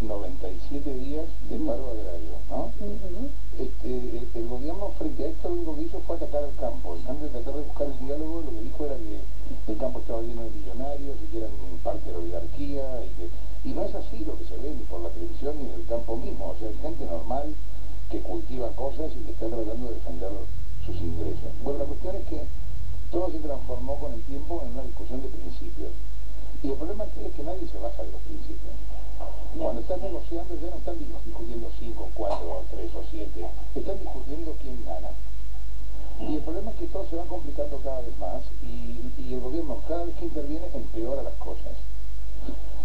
97 días de paro agrario, ¿no? El gobierno frente a esto lo único que hizo fue atacar al campo. En cambio de tratar de buscar el diálogo, lo que dijo era que el campo estaba lleno de millonarios y que eran parte de la oligarquía y no es así lo que se ve ni por la televisión ni en el campo mismo. O sea, hay gente normal que cultiva cosas y que está tratando de defender sus ingresos. Bueno, la cuestión es que todo se transformó con el tiempo en una discusión de principios. Y el problema aquí es que nadie se baja de los principios. Cuando estás negociando ya no están